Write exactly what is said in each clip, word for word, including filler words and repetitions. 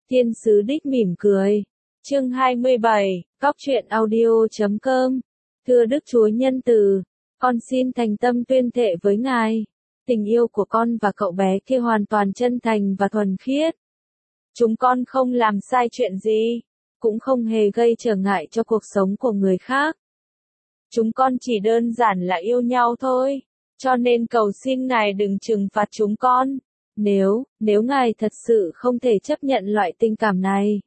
Thiên sứ đích mỉm cười. Chương hai mươi bảy, Cóc truyện audio chấm com. Thưa Đức Chúa nhân từ, con xin thành tâm tuyên thệ với Ngài, tình yêu của con và cậu bé kia hoàn toàn chân thành và thuần khiết. Chúng con không làm sai chuyện gì, cũng không hề gây trở ngại cho cuộc sống của người khác. Chúng con chỉ đơn giản là yêu nhau thôi, cho nên cầu xin Ngài đừng trừng phạt chúng con. Nếu, nếu Ngài thật sự không thể chấp nhận loại tình cảm này,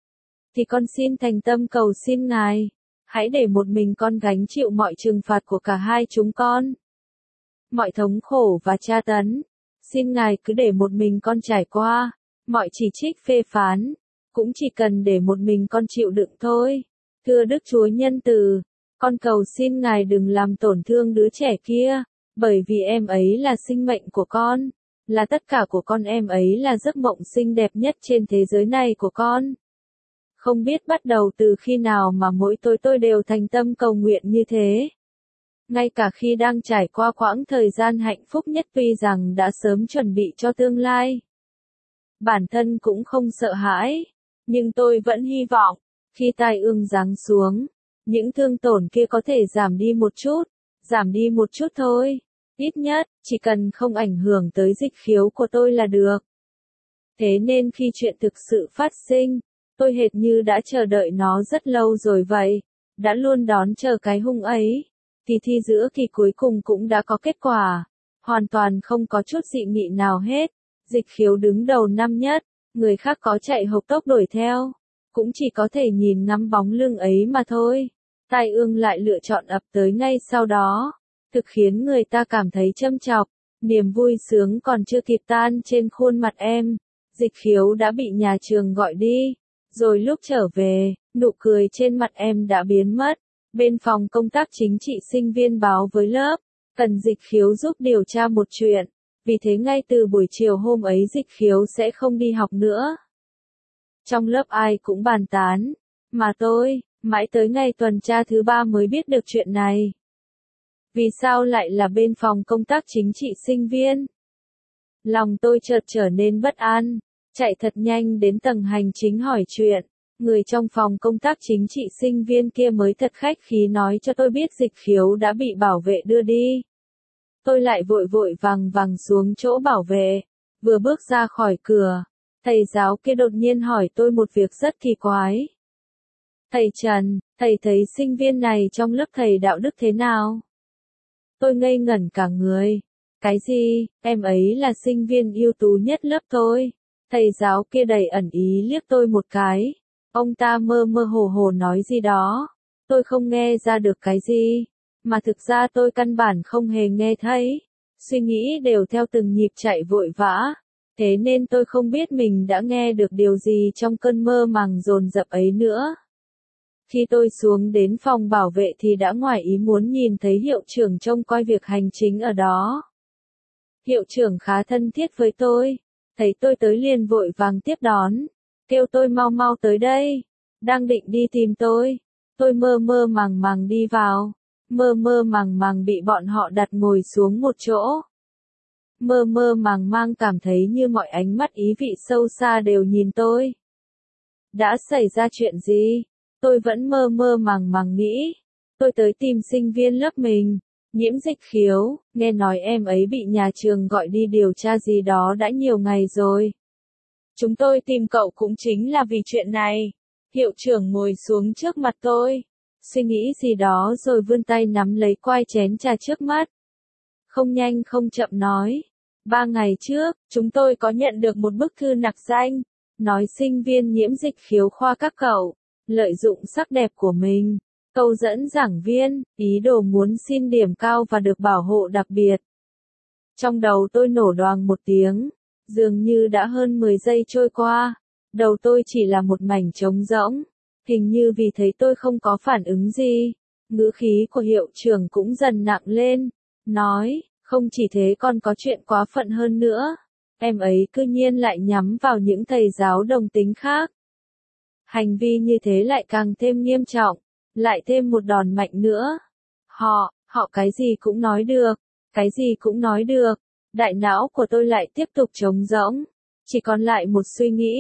thì con xin thành tâm cầu xin Ngài, hãy để một mình con gánh chịu mọi trừng phạt của cả hai chúng con. Mọi thống khổ và tra tấn, xin Ngài cứ để một mình con trải qua, mọi chỉ trích phê phán, cũng chỉ cần để một mình con chịu đựng thôi. Thưa Đức Chúa nhân từ, con cầu xin Ngài đừng làm tổn thương đứa trẻ kia, bởi vì em ấy là sinh mệnh của con, là tất cả của con, em ấy là giấc mộng xinh đẹp nhất trên thế giới này của con. Không biết bắt đầu từ khi nào mà mỗi tối tôi đều thành tâm cầu nguyện như thế. Ngay cả khi đang trải qua quãng thời gian hạnh phúc nhất, tuy rằng đã sớm chuẩn bị cho tương lai. Bản thân cũng không sợ hãi, nhưng tôi vẫn hy vọng, khi tai ương giáng xuống, những thương tổn kia có thể giảm đi một chút, giảm đi một chút thôi. Ít nhất, chỉ cần không ảnh hưởng tới dịch khiếu của tôi là được. Thế nên khi chuyện thực sự phát sinh, tôi hệt như đã chờ đợi nó rất lâu rồi vậy, đã luôn đón chờ cái hung ấy. Kỳ thi giữa kỳ cuối cùng cũng đã có kết quả, hoàn toàn không có chút dị nghị nào hết. Dịch khiếu đứng đầu năm nhất, người khác có chạy hộc tốc đuổi theo, cũng chỉ có thể nhìn ngắm bóng lưng ấy mà thôi. Tai ương lại lựa chọn ập tới ngay sau đó, thực khiến người ta cảm thấy châm chọc. Niềm vui sướng còn chưa kịp tan trên khuôn mặt em, dịch khiếu đã bị nhà trường gọi đi, rồi lúc trở về, nụ cười trên mặt em đã biến mất. Bên phòng công tác chính trị sinh viên báo với lớp, cần dịch khiếu giúp điều tra một chuyện, vì thế ngay từ buổi chiều hôm ấy dịch khiếu sẽ không đi học nữa. Trong lớp ai cũng bàn tán, mà tôi, mãi tới ngày tuần tra thứ ba mới biết được chuyện này. Vì sao lại là bên phòng công tác chính trị sinh viên? Lòng tôi chợt trở nên bất an, chạy thật nhanh đến tầng hành chính hỏi chuyện. Người trong phòng công tác chính trị sinh viên kia mới thật khách khí nói cho tôi biết dịch khiếu đã bị bảo vệ đưa đi. Tôi lại vội vội vàng vàng xuống chỗ bảo vệ, vừa bước ra khỏi cửa, thầy giáo kia đột nhiên hỏi tôi một việc rất kỳ quái. Thầy Trần, thầy thấy sinh viên này trong lớp thầy đạo đức thế nào? Tôi ngây ngẩn cả người. Cái gì, em ấy là sinh viên ưu tú nhất lớp tôi. Thầy giáo kia đầy ẩn ý liếc tôi một cái. Ông ta mơ mơ hồ hồ nói gì đó. Tôi không nghe ra được cái gì. Mà thực ra tôi căn bản không hề nghe thấy. Suy nghĩ đều theo từng nhịp chạy vội vã. Thế nên tôi không biết mình đã nghe được điều gì trong cơn mơ màng dồn dập ấy nữa. Khi tôi xuống đến phòng bảo vệ thì đã ngoài ý muốn nhìn thấy hiệu trưởng trông coi việc hành chính ở đó. Hiệu trưởng khá thân thiết với tôi. Thấy tôi tới liền vội vàng tiếp đón. Kêu tôi mau mau tới đây. Đang định đi tìm tôi. Tôi mơ mơ màng màng đi vào. Mơ mơ màng màng bị bọn họ đặt ngồi xuống một chỗ. Mơ mơ màng màng cảm thấy như mọi ánh mắt ý vị sâu xa đều nhìn tôi. Đã xảy ra chuyện gì? Tôi vẫn mơ mơ màng màng nghĩ. Tôi tới tìm sinh viên lớp mình, nhiễm dịch khiếu, nghe nói em ấy bị nhà trường gọi đi điều tra gì đó đã nhiều ngày rồi. Chúng tôi tìm cậu cũng chính là vì chuyện này. Hiệu trưởng ngồi xuống trước mặt tôi, suy nghĩ gì đó rồi vươn tay nắm lấy quai chén trà trước mắt. Không nhanh không chậm nói. Ba ngày trước, chúng tôi có nhận được một bức thư nặc danh, nói sinh viên nhiễm dịch khiếu khoa các cậu lợi dụng sắc đẹp của mình, câu dẫn giảng viên, ý đồ muốn xin điểm cao và được bảo hộ đặc biệt. Trong đầu tôi nổ đoàng một tiếng, dường như đã hơn mười giây trôi qua, đầu tôi chỉ là một mảnh trống rỗng, hình như vì thấy tôi không có phản ứng gì, ngữ khí của hiệu trưởng cũng dần nặng lên, nói, không chỉ thế còn có chuyện quá phận hơn nữa, em ấy cư nhiên lại nhắm vào những thầy giáo đồng tính khác. Hành vi như thế lại càng thêm nghiêm trọng, lại thêm một đòn mạnh nữa. Họ, họ cái gì cũng nói được, cái gì cũng nói được. Đại não của tôi lại tiếp tục trống rỗng, chỉ còn lại một suy nghĩ,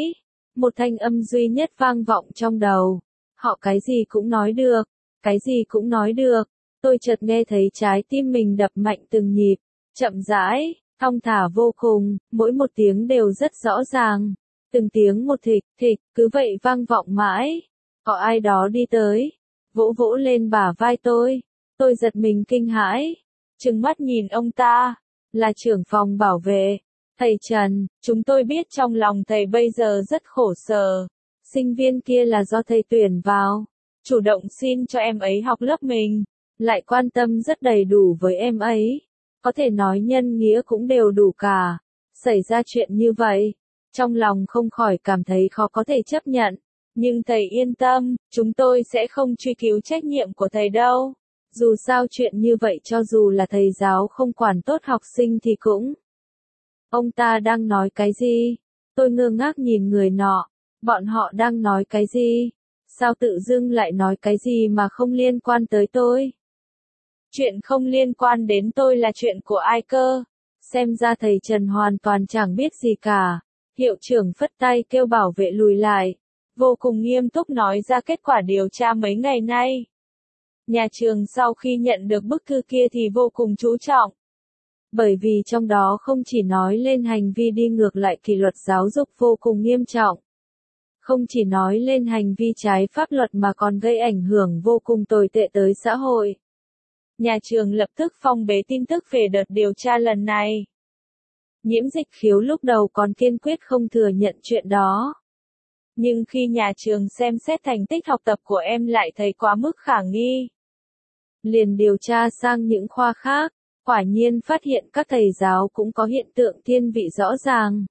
một thanh âm duy nhất vang vọng trong đầu. Họ cái gì cũng nói được, cái gì cũng nói được. Tôi chợt nghe thấy trái tim mình đập mạnh từng nhịp, chậm rãi, thong thả vô cùng, mỗi một tiếng đều rất rõ ràng. Từng tiếng một thịch, thịch, cứ vậy vang vọng mãi. Có ai đó đi tới, vỗ vỗ lên bả vai tôi. Tôi giật mình kinh hãi, trừng mắt nhìn ông ta, là trưởng phòng bảo vệ. Thầy Trần, chúng tôi biết trong lòng thầy bây giờ rất khổ sở. Sinh viên kia là do thầy tuyển vào, chủ động xin cho em ấy học lớp mình, lại quan tâm rất đầy đủ với em ấy. Có thể nói nhân nghĩa cũng đều đủ cả. Xảy ra chuyện như vậy, trong lòng không khỏi cảm thấy khó có thể chấp nhận. Nhưng thầy yên tâm, chúng tôi sẽ không truy cứu trách nhiệm của thầy đâu. Dù sao chuyện như vậy cho dù là thầy giáo không quản tốt học sinh thì cũng. Ông ta đang nói cái gì? Tôi ngơ ngác nhìn người nọ. Bọn họ đang nói cái gì? Sao tự dưng lại nói cái gì mà không liên quan tới tôi? Chuyện không liên quan đến tôi là chuyện của ai cơ? Xem ra thầy Trần hoàn toàn chẳng biết gì cả. Hiệu trưởng phất tay kêu bảo vệ lùi lại. Vô cùng nghiêm túc nói ra kết quả điều tra mấy ngày nay. Nhà trường sau khi nhận được bức thư kia thì vô cùng chú trọng. Bởi vì trong đó không chỉ nói lên hành vi đi ngược lại kỷ luật giáo dục vô cùng nghiêm trọng. Không chỉ nói lên hành vi trái pháp luật mà còn gây ảnh hưởng vô cùng tồi tệ tới xã hội. Nhà trường lập tức phong bế tin tức về đợt điều tra lần này. Nhiễm Dịch Khiếu lúc đầu còn kiên quyết không thừa nhận chuyện đó. Nhưng khi nhà trường xem xét thành tích học tập của em lại thấy quá mức khả nghi. Liền điều tra sang những khoa khác, quả nhiên phát hiện các thầy giáo cũng có hiện tượng thiên vị rõ ràng.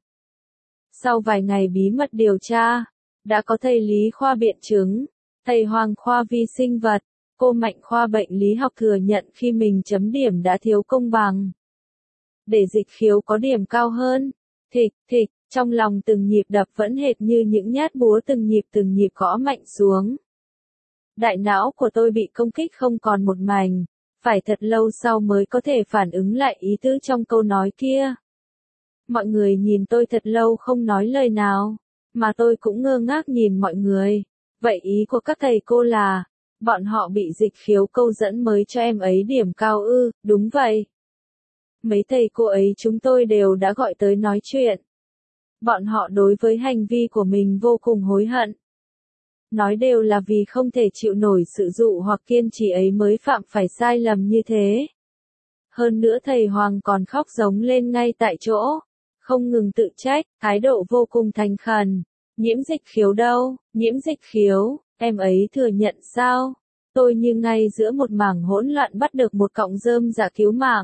Sau vài ngày bí mật điều tra, đã có thầy Lý khoa biện chứng, thầy Hoàng khoa vi sinh vật, cô Mạnh khoa bệnh lý học thừa nhận khi mình chấm điểm đã thiếu công bằng. Để Dịch Khiếu có điểm cao hơn, thịch, thịch, trong lòng từng nhịp đập vẫn hệt như những nhát búa từng nhịp từng nhịp gõ mạnh xuống. Đại não của tôi bị công kích không còn một mảnh, phải thật lâu sau mới có thể phản ứng lại ý tứ trong câu nói kia. Mọi người nhìn tôi thật lâu không nói lời nào, mà tôi cũng ngơ ngác nhìn mọi người. Vậy ý của các thầy cô là, bọn họ bị Dịch Khiếu câu dẫn mới cho em ấy điểm cao ư? Đúng vậy. Mấy thầy cô ấy chúng tôi đều đã gọi tới nói chuyện. Bọn họ đối với hành vi của mình vô cùng hối hận. Nói đều là vì không thể chịu nổi sự dụ hoặc kiên trì ấy mới phạm phải sai lầm như thế. Hơn nữa thầy Hoàng còn khóc giống lên ngay tại chỗ, không ngừng tự trách, thái độ vô cùng thành khẩn. Nhiễm Dịch Khiếu đâu? Nhiễm Dịch Khiếu, em ấy thừa nhận sao? Tôi như ngay giữa một mảng hỗn loạn bắt được một cọng rơm dạ cứu mạng.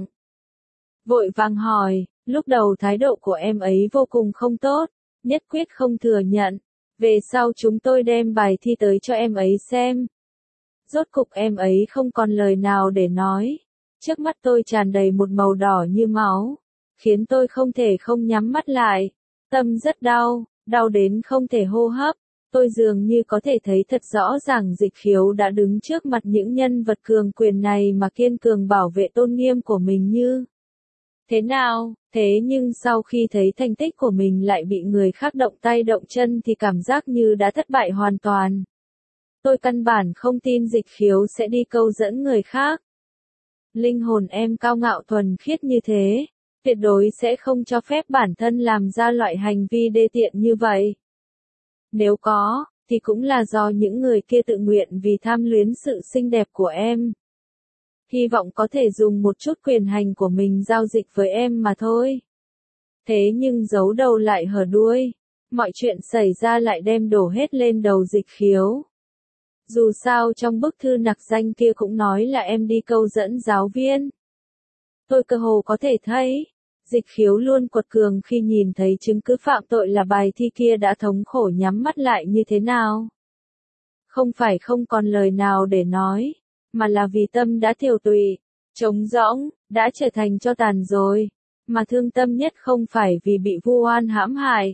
Vội vàng hỏi, lúc đầu thái độ của em ấy vô cùng không tốt, nhất quyết không thừa nhận. Về sau chúng tôi đem bài thi tới cho em ấy xem. Rốt cục em ấy không còn lời nào để nói. Trước mắt tôi tràn đầy một màu đỏ như máu, khiến tôi không thể không nhắm mắt lại. Tâm rất đau, đau đến không thể hô hấp. Tôi dường như có thể thấy thật rõ ràng Dịch Khiếu đã đứng trước mặt những nhân vật cường quyền này mà kiên cường bảo vệ tôn nghiêm của mình như thế nào. Thế nhưng sau khi thấy thành tích của mình lại bị người khác động tay động chân thì cảm giác như đã thất bại hoàn toàn. Tôi căn bản không tin Dịch Khiếu sẽ đi câu dẫn người khác. Linh hồn em cao ngạo thuần khiết như thế, tuyệt đối sẽ không cho phép bản thân làm ra loại hành vi đê tiện như vậy. Nếu có, thì cũng là do những người kia tự nguyện vì tham luyến sự xinh đẹp của em. Hy vọng có thể dùng một chút quyền hành của mình giao dịch với em mà thôi. Thế nhưng giấu đầu lại hở đuôi, mọi chuyện xảy ra lại đem đổ hết lên đầu Dịch Khiếu. Dù sao trong bức thư nặc danh kia cũng nói là em đi câu dẫn giáo viên. Tôi cơ hồ có thể thấy, Dịch Khiếu luôn quật cường khi nhìn thấy chứng cứ phạm tội là bài thi kia đã thống khổ nhắm mắt lại như thế nào. Không phải không còn lời nào để nói, mà là vì tâm đã thiểu tụy, trống rỗng, đã trở thành tro tàn rồi. Mà thương tâm nhất không phải vì bị vu oan hãm hại,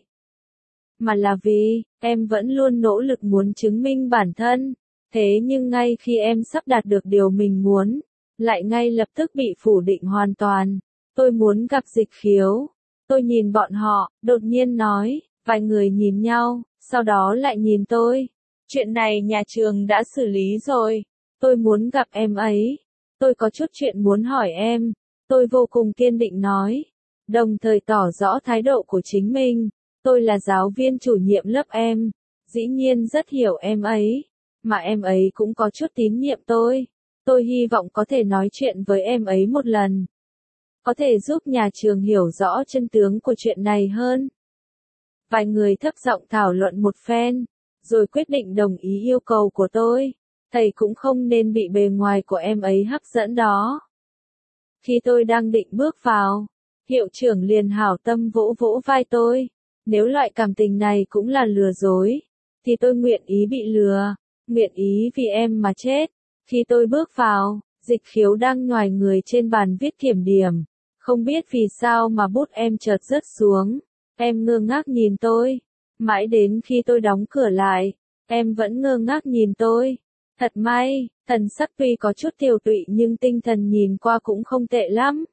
mà là vì, em vẫn luôn nỗ lực muốn chứng minh bản thân. Thế nhưng ngay khi em sắp đạt được điều mình muốn, lại ngay lập tức bị phủ định hoàn toàn. Tôi muốn gặp Dịch Khiếu. Tôi nhìn bọn họ, đột nhiên nói, vài người nhìn nhau, sau đó lại nhìn tôi. Chuyện này nhà trường đã xử lý rồi. Tôi muốn gặp em ấy. Tôi có chút chuyện muốn hỏi em. Tôi vô cùng kiên định nói. Đồng thời tỏ rõ thái độ của chính mình. Tôi là giáo viên chủ nhiệm lớp em. Dĩ nhiên rất hiểu em ấy. Mà em ấy cũng có chút tín nhiệm tôi. Tôi hy vọng có thể nói chuyện với em ấy một lần. Có thể giúp nhà trường hiểu rõ chân tướng của chuyện này hơn. Vài người thấp giọng thảo luận một phen, rồi quyết định đồng ý yêu cầu của tôi. Thầy cũng không nên bị bề ngoài của em ấy hấp dẫn đó. Khi tôi đang định bước vào, hiệu trưởng liền hảo tâm vỗ vỗ vai tôi. Nếu loại cảm tình này cũng là lừa dối, thì tôi nguyện ý bị lừa, nguyện ý vì em mà chết. Khi tôi bước vào, Dịch Khiếu đang nhoài người trên bàn viết kiểm điểm. Không biết vì sao mà bút em chợt rớt xuống. Em ngơ ngác nhìn tôi. Mãi đến khi tôi đóng cửa lại, em vẫn ngơ ngác nhìn tôi. Thật may, thần sắc tuy có chút tiều tụy nhưng tinh thần nhìn qua cũng không tệ lắm.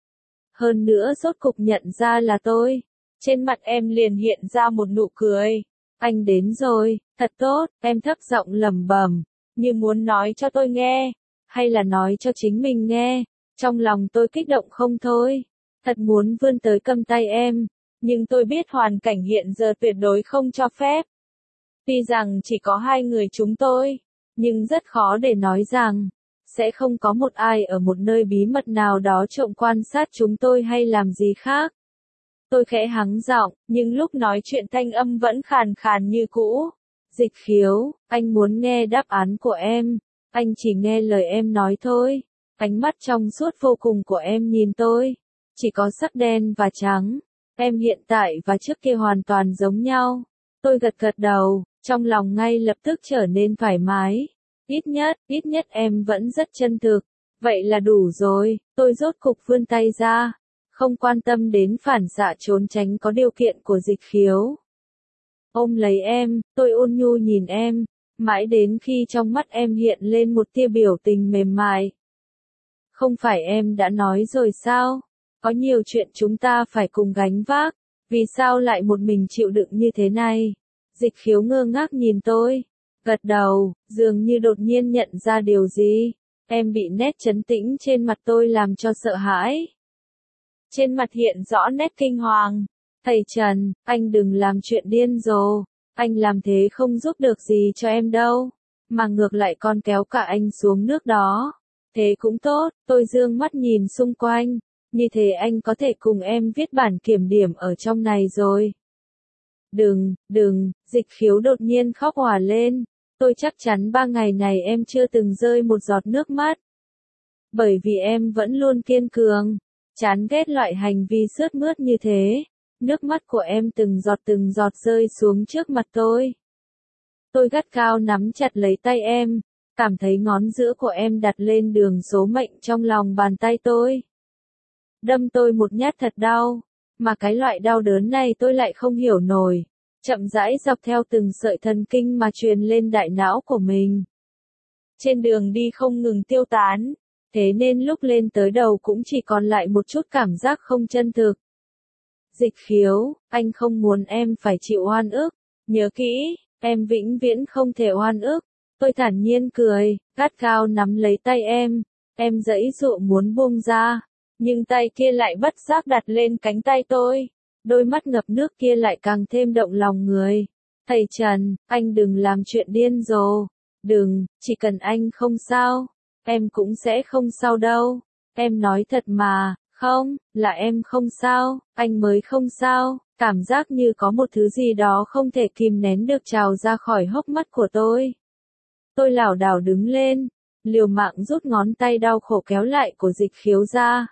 Hơn nữa rốt cục nhận ra là tôi. Trên mặt em liền hiện ra một nụ cười. Anh đến rồi, thật tốt, em thấp giọng lẩm bẩm, như muốn nói cho tôi nghe, hay là nói cho chính mình nghe. Trong lòng tôi kích động không thôi. Thật muốn vươn tới cầm tay em. Nhưng tôi biết hoàn cảnh hiện giờ tuyệt đối không cho phép. Tuy rằng chỉ có hai người chúng tôi, nhưng rất khó để nói rằng, sẽ không có một ai ở một nơi bí mật nào đó trộm quan sát chúng tôi hay làm gì khác. Tôi khẽ hắng giọng, nhưng lúc nói chuyện thanh âm vẫn khàn khàn như cũ. Dịch Khiếu, anh muốn nghe đáp án của em, anh chỉ nghe lời em nói thôi. Ánh mắt trong suốt vô cùng của em nhìn tôi, chỉ có sắc đen và trắng. Em hiện tại và trước kia hoàn toàn giống nhau. Tôi gật gật đầu, trong lòng ngay lập tức trở nên thoải mái. Ít nhất, ít nhất em vẫn rất chân thực. Vậy là đủ rồi, tôi rốt cục vươn tay ra. Không quan tâm đến phản xạ trốn tránh có điều kiện của Dịch Khiếu. Ôm lấy em, tôi ôn nhu nhìn em, mãi đến khi trong mắt em hiện lên một tia biểu tình mềm mại. Không phải em đã nói rồi sao? Có nhiều chuyện chúng ta phải cùng gánh vác, vì sao lại một mình chịu đựng như thế này? Dịch Khiếu ngơ ngác nhìn tôi, gật đầu, dường như đột nhiên nhận ra điều gì. Em bị nét trấn tĩnh trên mặt tôi làm cho sợ hãi. Trên mặt hiện rõ nét kinh hoàng. Thầy Trần, anh đừng làm chuyện điên rồ, anh làm thế không giúp được gì cho em đâu, mà ngược lại còn kéo cả anh xuống nước đó. Thế cũng tốt, tôi dương mắt nhìn xung quanh. Như thế anh có thể cùng em viết bản kiểm điểm ở trong này rồi. Đừng, đừng, Dịch Khiếu đột nhiên khóc òa lên. Tôi chắc chắn ba ngày này em chưa từng rơi một giọt nước mắt. Bởi vì em vẫn luôn kiên cường, chán ghét loại hành vi sướt mướt như thế. Nước mắt của em từng giọt từng giọt rơi xuống trước mặt tôi. Tôi gắt gao nắm chặt lấy tay em, cảm thấy ngón giữa của em đặt lên đường số mệnh trong lòng bàn tay tôi. Đâm tôi một nhát thật đau, mà cái loại đau đớn này tôi lại không hiểu nổi, chậm rãi dọc theo từng sợi thần kinh mà truyền lên đại não của mình. Trên đường đi không ngừng tiêu tán, thế nên lúc lên tới đầu cũng chỉ còn lại một chút cảm giác không chân thực. Dịch Khiếu, anh không muốn em phải chịu oan ức, nhớ kỹ, em vĩnh viễn không thể oan ức. Tôi thản nhiên cười, gắt gao nắm lấy tay em, em giãy giụa muốn buông ra. Nhưng tay kia lại bất giác đặt lên cánh tay tôi. Đôi mắt ngập nước kia lại càng thêm động lòng người. Thầy Trần, anh đừng làm chuyện điên rồ. Đừng, chỉ cần anh không sao, em cũng sẽ không sao đâu. Em nói thật mà, không, là em không sao, anh mới không sao. Cảm giác như có một thứ gì đó không thể kìm nén được trào ra khỏi hốc mắt của tôi. Tôi lảo đảo đứng lên, liều mạng rút ngón tay đau khổ kéo lại của Dịch Khiếu ra.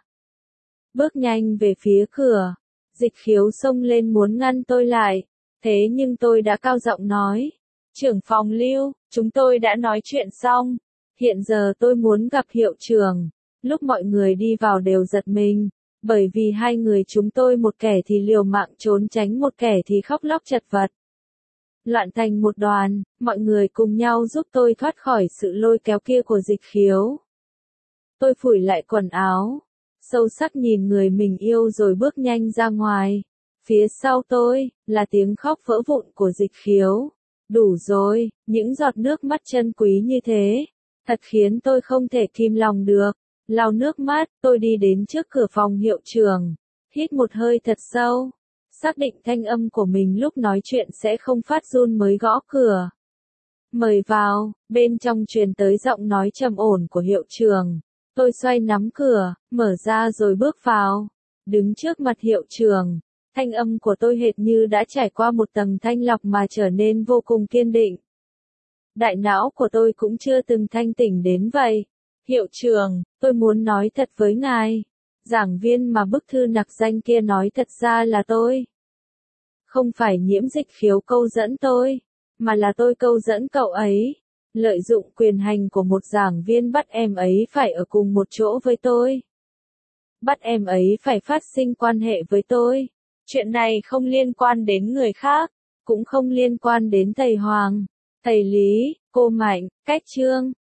Bước nhanh về phía cửa, Dịch Khiếu xông lên muốn ngăn tôi lại, thế nhưng tôi đã cao giọng nói, trưởng phòng Lưu, chúng tôi đã nói chuyện xong, hiện giờ tôi muốn gặp hiệu trưởng. Lúc mọi người đi vào đều giật mình, bởi vì hai người chúng tôi một kẻ thì liều mạng trốn tránh một kẻ thì khóc lóc chật vật. Loạn thành một đoàn, mọi người cùng nhau giúp tôi thoát khỏi sự lôi kéo kia của Dịch Khiếu. Tôi phủi lại quần áo, sâu sắc nhìn người mình yêu rồi bước nhanh ra ngoài. Phía sau tôi, là tiếng khóc vỡ vụn của Dịch Khiếu. Đủ rồi, những giọt nước mắt chân quý như thế, thật khiến tôi không thể kìm lòng được. Lau nước mắt, tôi đi đến trước cửa phòng hiệu trưởng, hít một hơi thật sâu, xác định thanh âm của mình lúc nói chuyện sẽ không phát run mới gõ cửa. Mời vào, bên trong truyền tới giọng nói trầm ổn của hiệu trưởng. Tôi xoay nắm cửa, mở ra rồi bước vào. Đứng trước mặt hiệu trưởng, thanh âm của tôi hệt như đã trải qua một tầng thanh lọc mà trở nên vô cùng kiên định. Đại não của tôi cũng chưa từng thanh tỉnh đến vậy. Hiệu trưởng, tôi muốn nói thật với ngài. Giảng viên mà bức thư nặc danh kia nói thật ra là tôi. Không phải Nhiễm Dịch Khiếu câu dẫn tôi, mà là tôi câu dẫn cậu ấy. Lợi dụng quyền hành của một giảng viên bắt em ấy phải ở cùng một chỗ với tôi. Bắt em ấy phải phát sinh quan hệ với tôi. Chuyện này không liên quan đến người khác, cũng không liên quan đến thầy Hoàng, thầy Lý, cô Mạnh, Cách Trương,